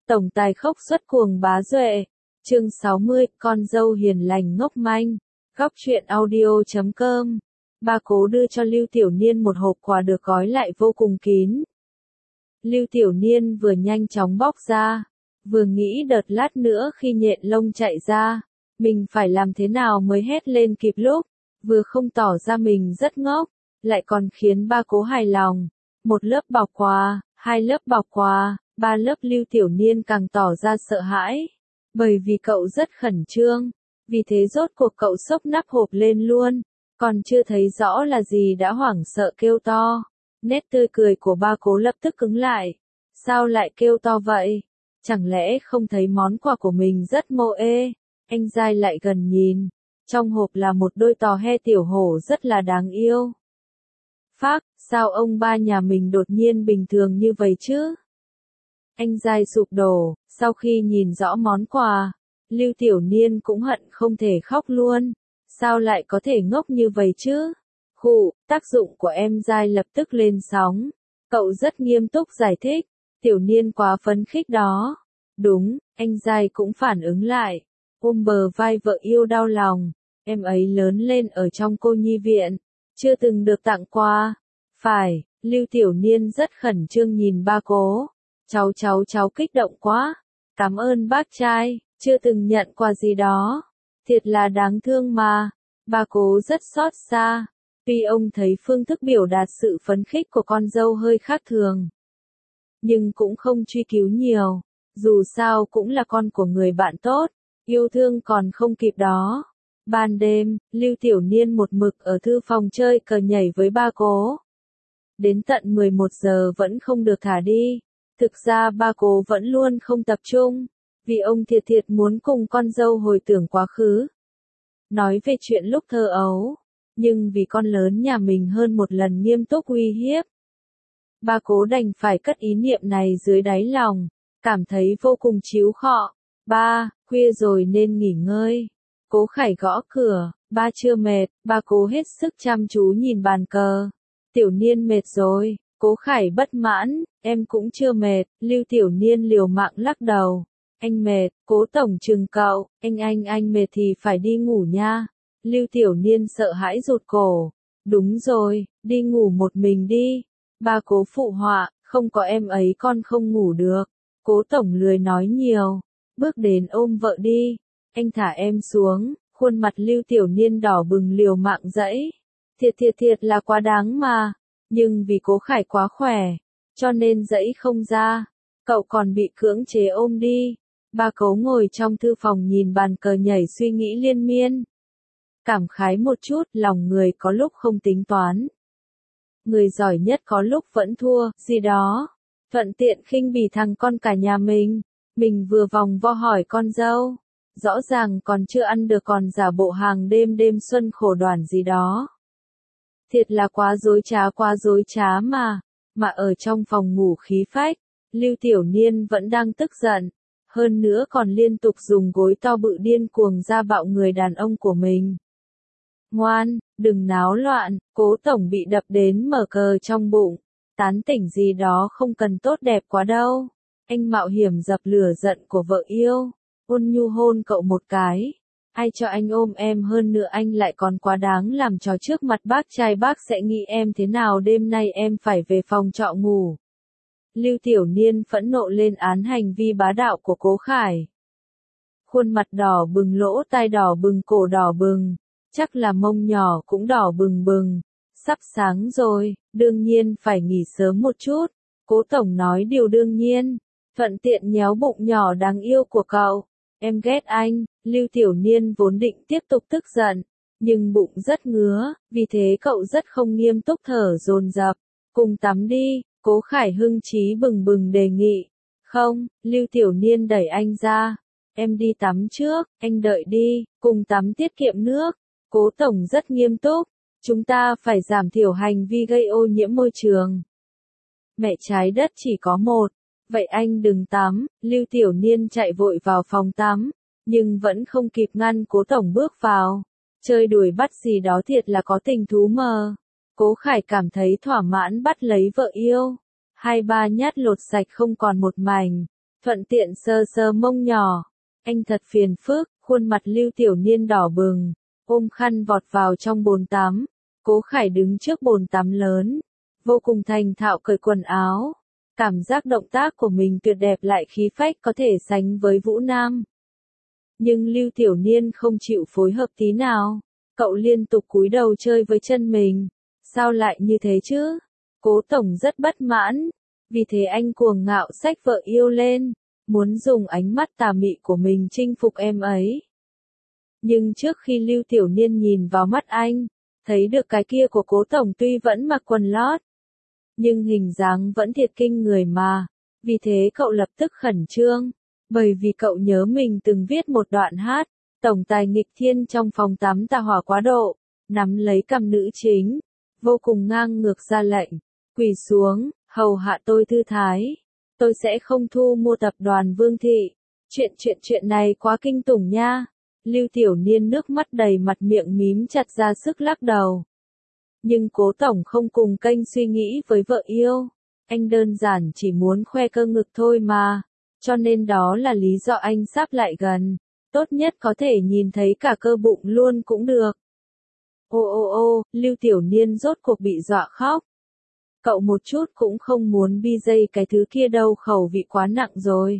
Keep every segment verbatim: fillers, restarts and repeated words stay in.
Tổng tài khốc xuất cuồng bá duệ. Chương sáu mươi, con dâu hiền lành ngốc manh. Góc truyện audio chấm com. Ba Cố đưa cho Lưu Tiểu Niên một hộp quà được gói lại vô cùng kín. Lưu Tiểu Niên vừa nhanh chóng bóc ra, vừa nghĩ đợt lát nữa khi nhện lông chạy ra, mình phải làm thế nào mới hét lên kịp lúc, vừa không tỏ ra mình rất ngốc, lại còn khiến ba Cố hài lòng. Một lớp bọc quà, hai lớp bọc quà, ba lớp. Lưu Tiểu Niên càng tỏ ra sợ hãi, bởi vì cậu rất khẩn trương, vì thế rốt cuộc cậu xốc nắp hộp lên luôn, còn chưa thấy rõ là gì đã hoảng sợ kêu to. Nét tươi cười của ba Cố lập tức cứng lại. Sao lại kêu to vậy? Chẳng lẽ không thấy món quà của mình rất mô ê? Anh dai lại gần nhìn. Trong hộp là một đôi tò he tiểu hổ rất là đáng yêu. Phác, sao ông ba nhà mình đột nhiên bình thường như vậy chứ? Anh dai sụp đổ, sau khi nhìn rõ món quà, Lưu Tiểu Niên cũng hận không thể khóc luôn. Sao lại có thể ngốc như vậy chứ? Khụ, tác dụng của em dai lập tức lên sóng. Cậu rất nghiêm túc giải thích. Tiểu Niên quá phấn khích đó. Đúng, anh dai cũng phản ứng lại. Ôm bờ vai vợ yêu đau lòng. Em ấy lớn lên ở trong cô nhi viện, chưa từng được tặng quà. Phải, Lưu Tiểu Niên rất khẩn trương nhìn ba Cố. Cháu cháu cháu kích động quá. Cảm ơn bác trai, chưa từng nhận quà gì đó. Thiệt là đáng thương mà. Ba Cố rất xót xa. Tuy ông thấy phương thức biểu đạt sự phấn khích của con dâu hơi khác thường, nhưng cũng không truy cứu nhiều. Dù sao cũng là con của người bạn tốt, yêu thương còn không kịp đó. Ban đêm, Lưu Tiểu Niên một mực ở thư phòng chơi cờ nhảy với ba Cố. Đến tận mười một giờ vẫn không được thả đi. Thực ra ba Cố vẫn luôn không tập trung, vì ông thiệt thiệt muốn cùng con dâu hồi tưởng quá khứ. Nói về chuyện lúc thơ ấu, nhưng vì con lớn nhà mình hơn một lần nghiêm túc uy hiếp, ba Cố đành phải cất ý niệm này dưới đáy lòng, cảm thấy vô cùng chíu khọ. Ba, khuya rồi nên nghỉ ngơi. Cố Khải gõ cửa. Ba chưa mệt. Ba Cố hết sức chăm chú nhìn bàn cờ. Tiểu Niên mệt rồi. Cố Khải bất mãn. Em cũng chưa mệt. Lưu Tiểu Niên liều mạng lắc đầu. Anh mệt. Cố tổng trừng cậu. Anh anh anh mệt thì phải đi ngủ nha. Lưu Tiểu Niên sợ hãi rụt cổ. Đúng rồi, đi ngủ một mình đi. Ba Cố phụ họa. Không có em ấy con không ngủ được. Cố tổng lười nói nhiều. Bước đến ôm vợ đi. Anh thả em xuống. Khuôn mặt Lưu Tiểu Niên đỏ bừng liều mạng dẫy. Thiệt thiệt thiệt là quá đáng mà. Nhưng vì Cố Khải quá khỏe, cho nên dẫy không ra. Cậu còn bị cưỡng chế ôm đi. Ba Cố ngồi trong thư phòng nhìn bàn cờ nhảy suy nghĩ liên miên. Cảm khái một chút, lòng người có lúc không tính toán. Người giỏi nhất có lúc vẫn thua, gì đó. Thuận tiện khinh bỉ thằng con cả nhà mình. Mình vừa vòng vo hỏi con dâu. Rõ ràng còn chưa ăn được còn giả bộ hàng đêm đêm xuân khổ đoàn gì đó. Thiệt là quá dối trá quá dối trá mà. Mà ở trong phòng ngủ khí phách, Lưu Tiểu Niên vẫn đang tức giận. Hơn nữa còn liên tục dùng gối to bự điên cuồng ra bạo người đàn ông của mình. Ngoan, đừng náo loạn. Cố tổng bị đập đến mở cờ trong bụng. Tán tỉnh gì đó không cần tốt đẹp quá đâu. Anh mạo hiểm dập lửa giận của vợ yêu. Ôn nhu hôn cậu một cái. Ai cho anh ôm em hơn nữa anh lại còn quá đáng làm trò trước mặt bác trai, bác sẽ nghĩ em thế nào, đêm nay em phải về phòng trọ ngủ. Lưu Tiểu Niên phẫn nộ lên án hành vi bá đạo của Cố Khải. Khuôn mặt đỏ bừng, lỗ tai đỏ bừng, cổ đỏ bừng. Chắc là mông nhỏ cũng đỏ bừng bừng. Sắp sáng rồi, đương nhiên phải nghỉ sớm một chút. Cố tổng nói điều đương nhiên. Thuận tiện nhéo bụng nhỏ đáng yêu của cậu. Em ghét anh. Lưu Tiểu Niên vốn định tiếp tục tức giận, nhưng bụng rất ngứa, vì thế cậu rất không nghiêm túc thở dồn dập. Cùng tắm đi. Cố Khải hưng chí bừng bừng đề nghị. Không. Lưu Tiểu Niên đẩy anh ra. Em đi tắm trước, anh đợi đi, cùng tắm tiết kiệm nước. Cố tổng rất nghiêm túc. Chúng ta phải giảm thiểu hành vi gây ô nhiễm môi trường. Mẹ trái đất chỉ có một. Vậy anh đừng tắm. Lưu Tiểu Niên chạy vội vào phòng tắm, nhưng vẫn không kịp ngăn Cố tổng bước vào. Chơi đuổi bắt gì đó thiệt là có tình thú mờ. Cố Khải cảm thấy thỏa mãn bắt lấy vợ yêu. Hai ba nhát lột sạch không còn một mảnh. thuận tiện sờ sờ mông nhỏ. Anh thật phiền phức, khuôn mặt Lưu Tiểu Niên đỏ bừng, ôm khăn vọt vào trong bồn tắm. Cố Khải đứng trước bồn tắm lớn, vô cùng thành thạo cởi quần áo. Cảm giác động tác của mình tuyệt đẹp lại khí phách có thể sánh với Vũ Nam. Nhưng Lưu Tiểu Niên không chịu phối hợp tí nào. Cậu liên tục cúi đầu chơi với chân mình. Sao lại như thế chứ? Cố Tổng rất bất mãn. Vì thế anh cuồng ngạo xách vợ yêu lên, muốn dùng ánh mắt tà mị của mình chinh phục em ấy. Nhưng trước khi Lưu Tiểu Niên nhìn vào mắt anh, thấy được cái kia của Cố Tổng tuy vẫn mặc quần lót, nhưng hình dáng vẫn thiệt kinh người mà. Vì thế cậu lập tức khẩn trương, bởi vì cậu nhớ mình từng viết một đoạn hát, tổng tài nghịch thiên trong phòng tắm tà hỏa quá độ, nắm lấy cằm nữ chính, vô cùng ngang ngược ra lệnh, quỳ xuống, hầu hạ tôi thư thái, tôi sẽ không thu mua tập đoàn Vương Thị. Chuyện chuyện chuyện này quá kinh tủng nha. Lưu Tiểu Niên nước mắt đầy mặt miệng mím chặt ra sức lắc đầu. Nhưng Cố Tổng không cùng kênh suy nghĩ với vợ yêu. Anh đơn giản chỉ muốn khoe cơ ngực thôi mà. Cho nên đó là lý do anh sắp lại gần. Tốt nhất có thể nhìn thấy cả cơ bụng luôn cũng được. Ô ô ô, Lưu Tiểu Niên rốt cuộc bị dọa khóc. Cậu một chút cũng không muốn bi dây cái thứ kia đâu, khẩu vị quá nặng rồi.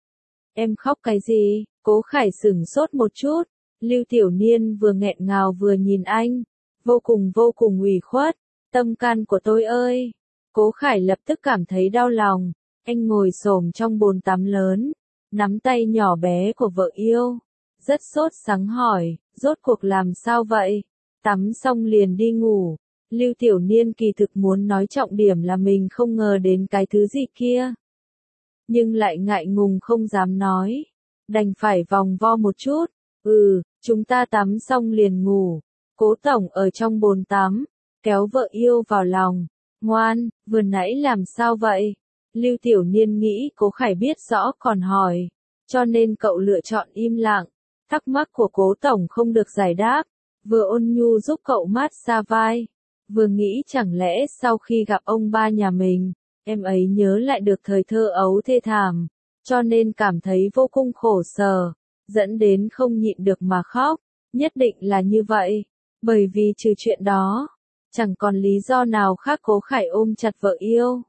Em khóc cái gì? Cố Khải sửng sốt một chút. Lưu Tiểu Niên vừa nghẹn ngào vừa nhìn anh. Vô cùng vô cùng ủy khuất. Tâm can của tôi ơi! Cố Khải lập tức cảm thấy đau lòng. Anh ngồi xổm trong bồn tắm lớn, nắm tay nhỏ bé của vợ yêu. Rất sốt sắng hỏi, rốt cuộc làm sao vậy? Tắm xong liền đi ngủ. Lưu Tiểu Niên kỳ thực muốn nói trọng điểm là mình không ngờ đến cái thứ gì kia. Nhưng lại ngại ngùng không dám nói. Đành phải vòng vo một chút. Ừ, chúng ta tắm xong liền ngủ. Cố Tổng ở trong bồn tắm, kéo vợ yêu vào lòng. Ngoan, vừa nãy làm sao vậy? Lưu Tiểu Niên nghĩ Cố Khải biết rõ còn hỏi. Cho nên cậu lựa chọn im lặng. Thắc mắc của Cố Tổng không được giải đáp. Vừa ôn nhu giúp cậu mát xa vai. Vừa nghĩ chẳng lẽ sau khi gặp ông ba nhà mình, em ấy nhớ lại được thời thơ ấu thê thảm, cho nên cảm thấy vô cùng khổ sở, dẫn đến không nhịn được mà khóc. Nhất định là như vậy, bởi vì trừ chuyện đó, chẳng còn lý do nào khác. Cố Khải ôm chặt vợ yêu,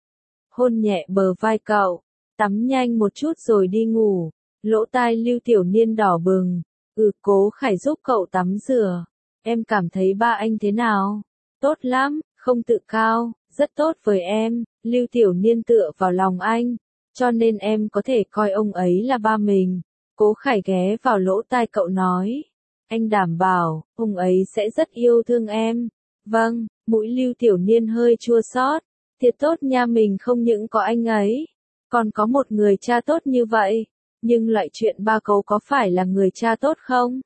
hôn nhẹ bờ vai cậu, tắm nhanh một chút rồi đi ngủ. Lỗ tai Lưu Tiểu Niên đỏ bừng. Ừ, Cố Khải giúp cậu tắm rửa. Em cảm thấy ba anh thế nào? Tốt lắm, không tự cao, rất tốt với em. Lưu Tiểu Niên tựa vào lòng anh, cho nên em có thể coi ông ấy là ba mình. Cố Khải ghé vào lỗ tai cậu nói, anh đảm bảo, ông ấy sẽ rất yêu thương em. Vâng, mũi Lưu Tiểu Niên hơi chua xót. Thiệt tốt nha, mình không những có anh ấy, còn có một người cha tốt như vậy. Nhưng loại chuyện ba cậu có phải là người cha tốt không?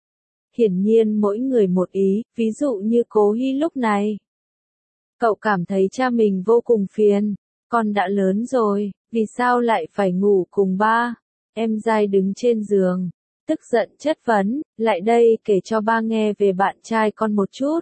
Hiển nhiên mỗi người một ý, ví dụ như Cố Hy lúc này. Cậu cảm thấy cha mình vô cùng phiền, con đã lớn rồi, vì sao lại phải ngủ cùng ba? Em dai đứng trên giường, tức giận chất vấn, lại đây kể cho ba nghe về bạn trai con một chút.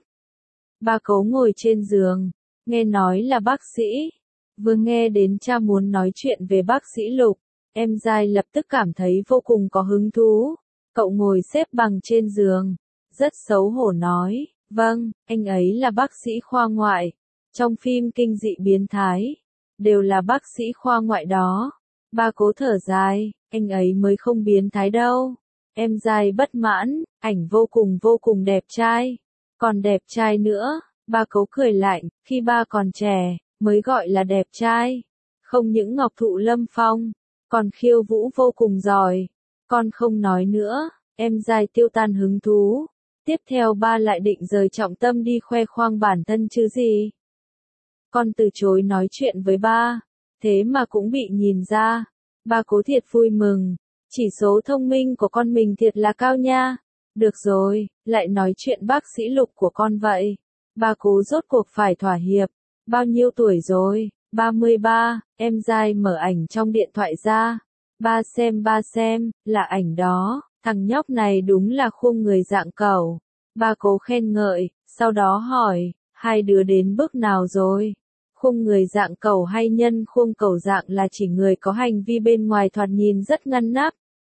Ba Cố ngồi trên giường, nghe nói là bác sĩ. Vừa nghe đến cha muốn nói chuyện về bác sĩ Lục, em dai lập tức cảm thấy vô cùng có hứng thú. Cậu ngồi xếp bằng trên giường, rất xấu hổ nói, vâng, anh ấy là bác sĩ khoa ngoại. Trong phim kinh dị biến thái, đều là bác sĩ khoa ngoại đó. Ba Cố thở dài, anh ấy mới không biến thái đâu. Em dai bất mãn, ảnh vô cùng vô cùng đẹp trai. Còn đẹp trai nữa, ba Cố cười lạnh, khi ba còn trẻ, mới gọi là đẹp trai. Không những ngọc thụ lâm phong, còn khiêu vũ vô cùng giỏi. Con không nói nữa, em dai tiêu tan hứng thú. Tiếp theo ba lại định rời trọng tâm đi khoe khoang bản thân chứ gì. Con từ chối nói chuyện với ba, thế mà cũng bị nhìn ra. Ba Cố thiệt vui mừng, chỉ số thông minh của con mình thiệt là cao nha. Được rồi, lại nói chuyện bác sĩ Lục của con vậy. Ba Cố rốt cuộc phải thỏa hiệp. Bao nhiêu tuổi rồi? ba mươi ba, em dai mở ảnh trong điện thoại ra. Ba xem ba xem, là ảnh đó, thằng nhóc này đúng là khuôn người dạng cẩu. Ba Cố khen ngợi, sau đó hỏi, hai đứa đến bước nào rồi? Khung người dạng cẩu hay nhân khung cẩu dạng là chỉ người có hành vi bên ngoài thoạt nhìn rất ngăn nắp,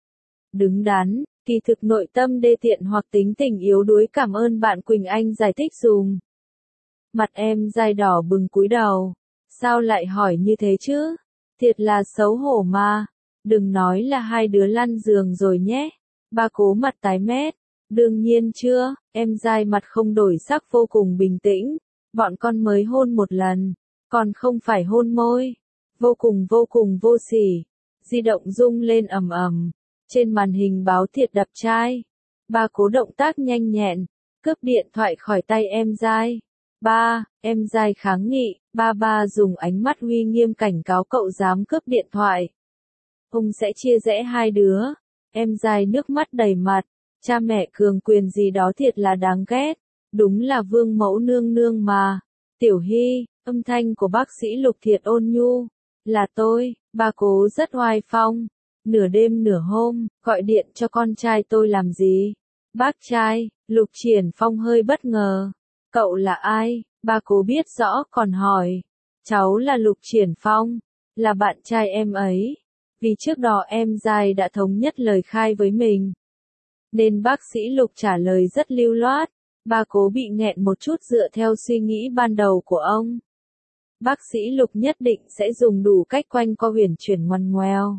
đứng đắn, kỳ thực nội tâm đê tiện hoặc tính tình yếu đuối. Cảm ơn bạn Quỳnh Anh giải thích dùm. Mặt em dai đỏ bừng cúi đầu. Sao lại hỏi như thế chứ? Thiệt là xấu hổ mà. Đừng nói là hai đứa lăn giường rồi nhé. Ba Cố mặt tái mét. Đương nhiên chưa, em dai mặt không đổi sắc vô cùng bình tĩnh. Bọn con mới hôn một lần, còn không phải hôn môi. Vô cùng vô cùng vô sỉ. Di động rung lên ầm ầm. Trên màn hình báo thiệt đập trai. Ba Cố động tác nhanh nhẹn, cướp điện thoại khỏi tay em dai. Ba, em dai kháng nghị, ba ba dùng ánh mắt uy nghiêm cảnh cáo cậu dám cướp điện thoại. Ông sẽ chia rẽ hai đứa. Em dai nước mắt đầy mặt, cha mẹ cường quyền gì đó thiệt là đáng ghét. Đúng là vương mẫu nương nương mà. Tiểu Hy, âm thanh của bác sĩ Lục thiệt ôn nhu. Là tôi, Ba Cố rất oai phong. Nửa đêm nửa hôm, gọi điện cho con trai tôi làm gì? Bác trai, Lục Triển Phong hơi bất ngờ. Cậu là ai? Ba Cố biết rõ còn hỏi. Cháu là Lục Triển Phong, là bạn trai em ấy. Vì trước đó em dai đã thống nhất lời khai với mình, nên bác sĩ Lục trả lời rất lưu loát. Ba Cố bị nghẹn một chút dựa theo suy nghĩ ban đầu của ông. Bác sĩ Lục nhất định sẽ dùng đủ cách quanh co huyền chuyển ngoằn ngoèo.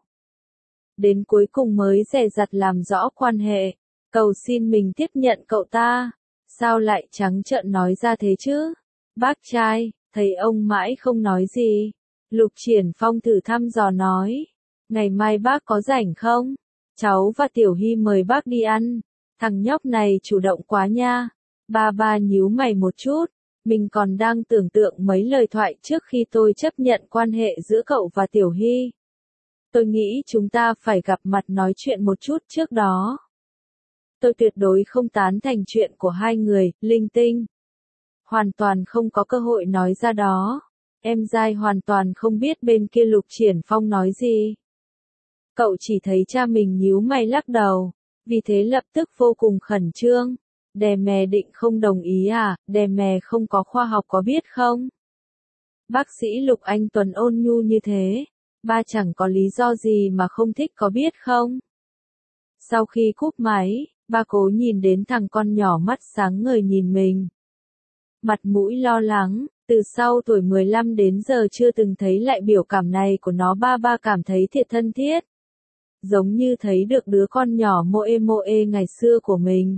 Đến cuối cùng mới dè dặt làm rõ quan hệ, cầu xin mình tiếp nhận cậu ta. Sao lại trắng trợn nói ra thế chứ? Bác trai, thấy ông mãi không nói gì. Lục Triển Phong thử thăm dò nói. Ngày mai bác có rảnh không? Cháu và Tiểu Hy mời bác đi ăn. Thằng nhóc này chủ động quá nha. Ba ba nhíu mày một chút. Mình còn đang tưởng tượng mấy lời thoại trước khi tôi chấp nhận quan hệ giữa cậu và Tiểu Hy. Tôi nghĩ chúng ta phải gặp mặt nói chuyện một chút trước đó. Tôi tuyệt đối không tán thành chuyện của hai người, linh tinh. Hoàn toàn không có cơ hội nói ra đó. Em dai hoàn toàn không biết bên kia Lục Triển Phong nói gì. Cậu chỉ thấy cha mình nhíu mày lắc đầu, vì thế lập tức vô cùng khẩn trương. Đè mè định không đồng ý à, đè mè không có khoa học có biết không? Bác sĩ Lục Anh Tuấn ôn nhu như thế, ba chẳng có lý do gì mà không thích có biết không? Sau khi cúp máy, Ba Cố nhìn đến thằng con nhỏ mắt sáng ngời nhìn mình. Mặt mũi lo lắng, từ sau tuổi mười lăm đến giờ chưa từng thấy lại biểu cảm này của nó. Ba ba cảm thấy thiệt thân thiết. Giống như thấy được đứa con nhỏ moe moe ngày xưa của mình.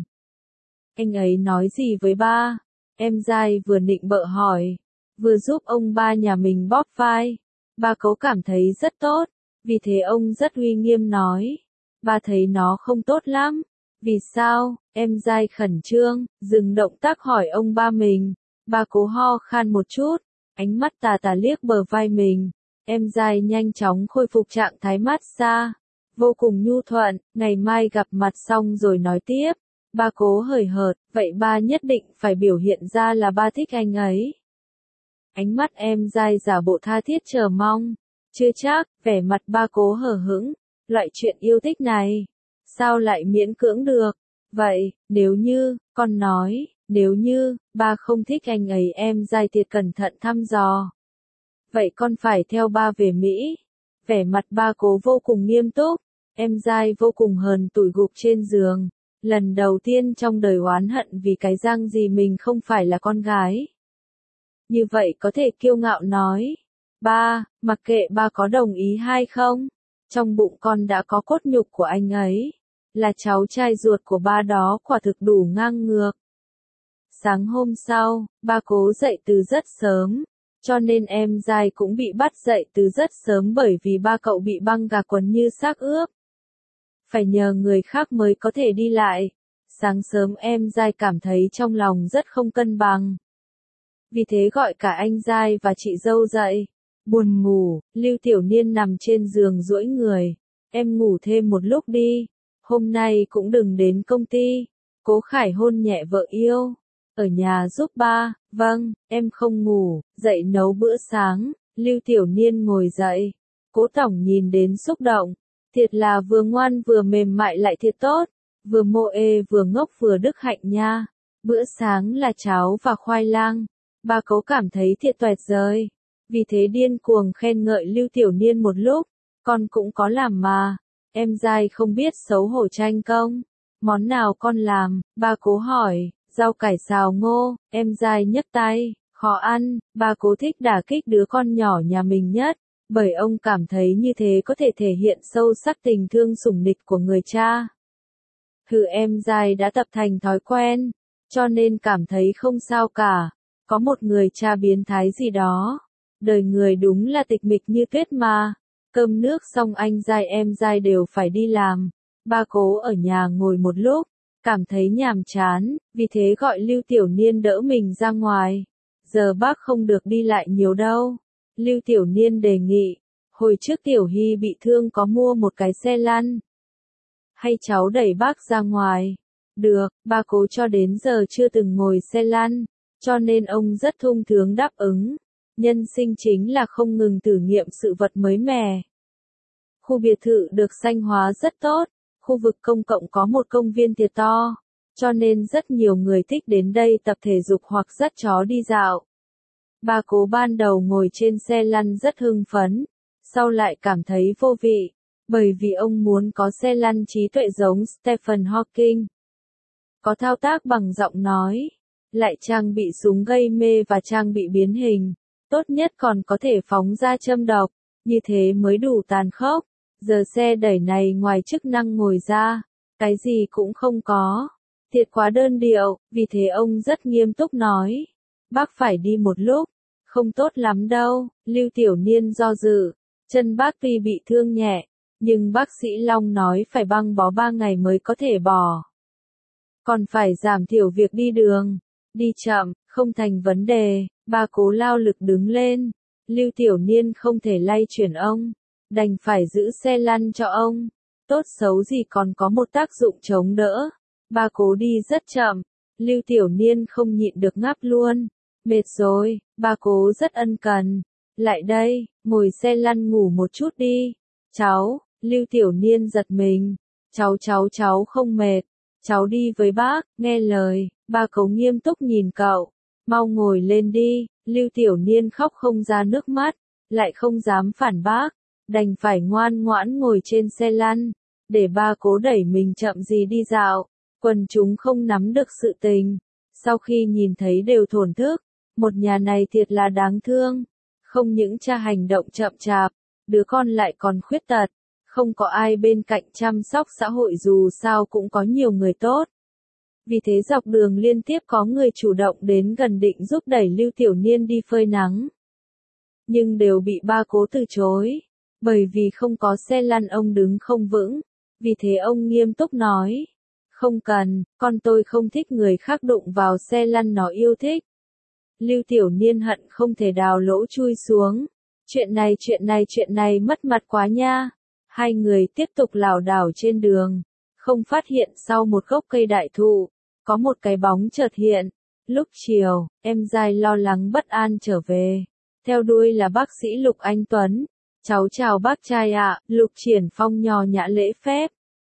Anh ấy nói gì với ba? Em dai vừa nịnh bợ hỏi, vừa giúp ông ba nhà mình bóp vai. Ba Cố cảm thấy rất tốt, vì thế ông rất uy nghiêm nói. Ba thấy nó không tốt lắm. Vì sao? Em dai khẩn trương, dừng động tác hỏi ông ba mình. Ba Cố ho khan một chút, ánh mắt tà tà liếc bờ vai mình. Em dai nhanh chóng khôi phục trạng thái mát xa, vô cùng nhu thuận. Ngày mai gặp mặt xong rồi nói tiếp. Ba Cố hời hợt, vậy ba nhất định phải biểu hiện ra là ba thích anh ấy. Ánh mắt em dai giả bộ tha thiết chờ mong. Chưa chắc, vẻ mặt Ba Cố hờ hững. Loại chuyện yêu thích này, sao lại miễn cưỡng được? Vậy, nếu như, con nói, nếu như, ba không thích anh ấy. Em dai thiệt cẩn thận thăm dò. Vậy con phải theo ba về Mỹ. Vẻ mặt Ba Cố vô cùng nghiêm túc. Em dai vô cùng hờn tủi gục trên giường. Lần đầu tiên trong đời oán hận vì cái răng gì mình không phải là con gái. Như vậy có thể kiêu ngạo nói. Ba, mặc kệ ba có đồng ý hay không, trong bụng con đã có cốt nhục của anh ấy. Là cháu trai ruột của ba đó, quả thực đủ ngang ngược. Sáng hôm sau, Ba Cố dậy từ rất sớm, cho nên em dai cũng bị bắt dậy từ rất sớm bởi vì ba cậu bị băng gạc quấn như xác ướp. Phải nhờ người khác mới có thể đi lại. Sáng sớm em dai cảm thấy trong lòng rất không cân bằng. Vì thế gọi cả anh dai và chị dâu dậy. Buồn ngủ, Lưu Tiểu Niên nằm trên giường duỗi người. Em ngủ thêm một lúc đi. Hôm nay cũng đừng đến công ty. Cố Khải hôn nhẹ vợ yêu. Ở nhà giúp ba. Vâng, em không ngủ, dậy nấu bữa sáng. Lưu Tiểu Niên ngồi dậy. Cố Tổng nhìn đến xúc động. Thiệt là vừa ngoan vừa mềm mại lại thiệt tốt. Vừa mô ê vừa ngốc vừa đức hạnh nha. Bữa sáng là cháo và khoai lang. Ba Cố cảm thấy thiệt tuyệt vời. vì thế điên cuồng khen ngợi Lưu Tiểu Niên một lúc, con cũng có làm mà, em dai không biết xấu hổ tranh công, món nào con làm, ba Cố hỏi, rau cải xào ngô, em dai nhấc tay, khó ăn, ba Cố thích đả kích đứa con nhỏ nhà mình nhất, bởi ông cảm thấy như thế có thể thể hiện sâu sắc tình thương sủng nịch của người cha. Hừ, em dai đã tập thành thói quen, cho nên cảm thấy không sao cả, có một người cha biến thái gì đó. Đời người đúng là tịch mịch như tuyết mà. Cơm nước xong anh dai em dai đều phải đi làm. Ba Cố ở nhà ngồi một lúc, cảm thấy nhàm chán, vì thế gọi Lưu Tiểu Niên đỡ mình ra ngoài. Giờ bác không được đi lại nhiều đâu. Lưu Tiểu Niên đề nghị, hồi trước Tiểu Hy bị thương có mua một cái xe lăn. Hay cháu đẩy bác ra ngoài? Được, ba Cố cho đến giờ chưa từng ngồi xe lăn, cho nên ông rất thung thướng đáp ứng. Nhân sinh chính là không ngừng thử nghiệm sự vật mới mẻ. Khu biệt thự được xanh hóa rất tốt, khu vực công cộng có một công viên thiệt to, cho nên rất nhiều người thích đến đây tập thể dục hoặc dắt chó đi dạo. Ba Cố ban đầu ngồi trên xe lăn rất hưng phấn, sau lại cảm thấy vô vị, bởi vì ông muốn có xe lăn trí tuệ giống Stephen Hawking. Có thao tác bằng giọng nói, lại trang bị súng gây mê và trang bị biến hình. Tốt nhất còn có thể phóng ra châm độc, như thế mới đủ tàn khốc. Giờ xe đẩy này ngoài chức năng ngồi ra, cái gì cũng không có. Thiệt quá đơn điệu, vì thế ông rất nghiêm túc nói. Bác phải đi một lúc, không tốt lắm đâu. Lưu Tiểu Niên do dự, chân bác tuy bị thương nhẹ, nhưng bác sĩ Long nói phải băng bó ba ngày mới có thể bỏ. Còn phải giảm thiểu việc đi đường, đi chậm, không thành vấn đề. Ba Cố lao lực đứng lên, Lưu Tiểu Niên không thể lay chuyển ông, đành phải giữ xe lăn cho ông, tốt xấu gì còn có một tác dụng chống đỡ. Ba Cố đi rất chậm, Lưu Tiểu Niên không nhịn được ngáp luôn, mệt rồi, ba Cố rất ân cần, lại đây, ngồi xe lăn ngủ một chút đi, cháu, Lưu Tiểu Niên giật mình, cháu cháu cháu không mệt, cháu đi với bác, nghe lời, ba Cố nghiêm túc nhìn cậu. Mau ngồi lên đi, Lưu Tiểu Niên khóc không ra nước mắt, lại không dám phản bác, đành phải ngoan ngoãn ngồi trên xe lăn, để ba Cố đẩy mình chậm gì đi dạo. Quần chúng không nắm được sự tình, sau khi nhìn thấy đều thổn thức, một nhà này thiệt là đáng thương, không những cha hành động chậm chạp, đứa con lại còn khuyết tật, không có ai bên cạnh chăm sóc xã hội dù sao cũng có nhiều người tốt. Vì thế dọc đường liên tiếp có người chủ động đến gần định giúp đẩy Lưu Tiểu Niên đi phơi nắng. Nhưng đều bị ba Cố từ chối, bởi vì không có xe lăn ông đứng không vững, vì thế ông nghiêm túc nói. Không cần, con tôi không thích người khác đụng vào xe lăn nó yêu thích. Lưu Tiểu Niên hận không thể đào lỗ chui xuống. Chuyện này chuyện này chuyện này mất mặt quá nha. Hai người tiếp tục lảo đảo trên đường, không phát hiện sau một gốc cây đại thụ, có một cái bóng chợt hiện. Lúc chiều, em dai lo lắng bất an trở về. Theo đuôi là bác sĩ Lục Anh Tuấn. Cháu chào bác trai ạ, Lục Triển Phong nhò nhã lễ phép.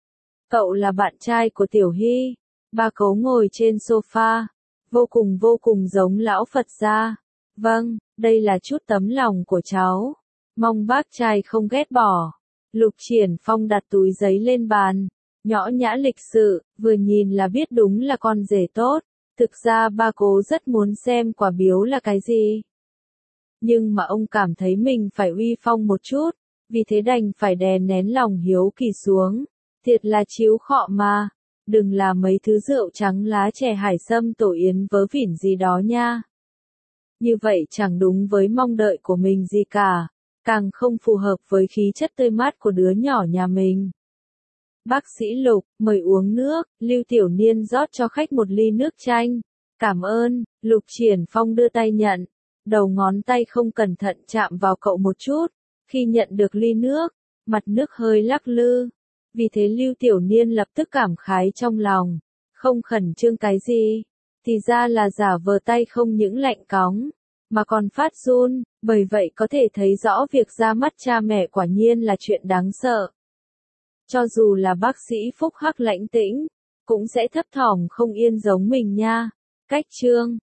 Cậu là bạn trai của Tiểu Hy. Ba Cố ngồi trên sofa, vô cùng vô cùng giống lão Phật gia. Vâng, đây là chút tấm lòng của cháu. Mong bác trai không ghét bỏ. Lục Triển Phong đặt túi giấy lên bàn, nhõ nhã lịch sự, vừa nhìn là biết đúng là con rể tốt. Thực ra ba Cố rất muốn xem quả biếu là cái gì. Nhưng mà ông cảm thấy mình phải uy phong một chút, vì thế đành phải đè nén lòng hiếu kỳ xuống. Thiệt là chiếu khọ mà, đừng là mấy thứ rượu trắng lá chè hải sâm tổ yến vớ vỉn gì đó nha. Như vậy chẳng đúng với mong đợi của mình gì cả, càng không phù hợp với khí chất tươi mát của đứa nhỏ nhà mình. Bác sĩ Lục, mời uống nước, Lưu Tiểu Niên rót cho khách một ly nước chanh. Cảm ơn, Lục Triển Phong đưa tay nhận, đầu ngón tay không cẩn thận chạm vào cậu một chút, khi nhận được ly nước, mặt nước hơi lắc lư. Vì thế Lưu Tiểu Niên lập tức cảm khái trong lòng, không khẩn trương cái gì, thì ra là giả vờ tay không những lạnh cóng, mà còn phát run, bởi vậy có thể thấy rõ việc ra mắt cha mẹ quả nhiên là chuyện đáng sợ. Cho dù là bác sĩ phúc hắc lãnh tĩnh, cũng sẽ thấp thỏm không yên giống mình nha. Cách chương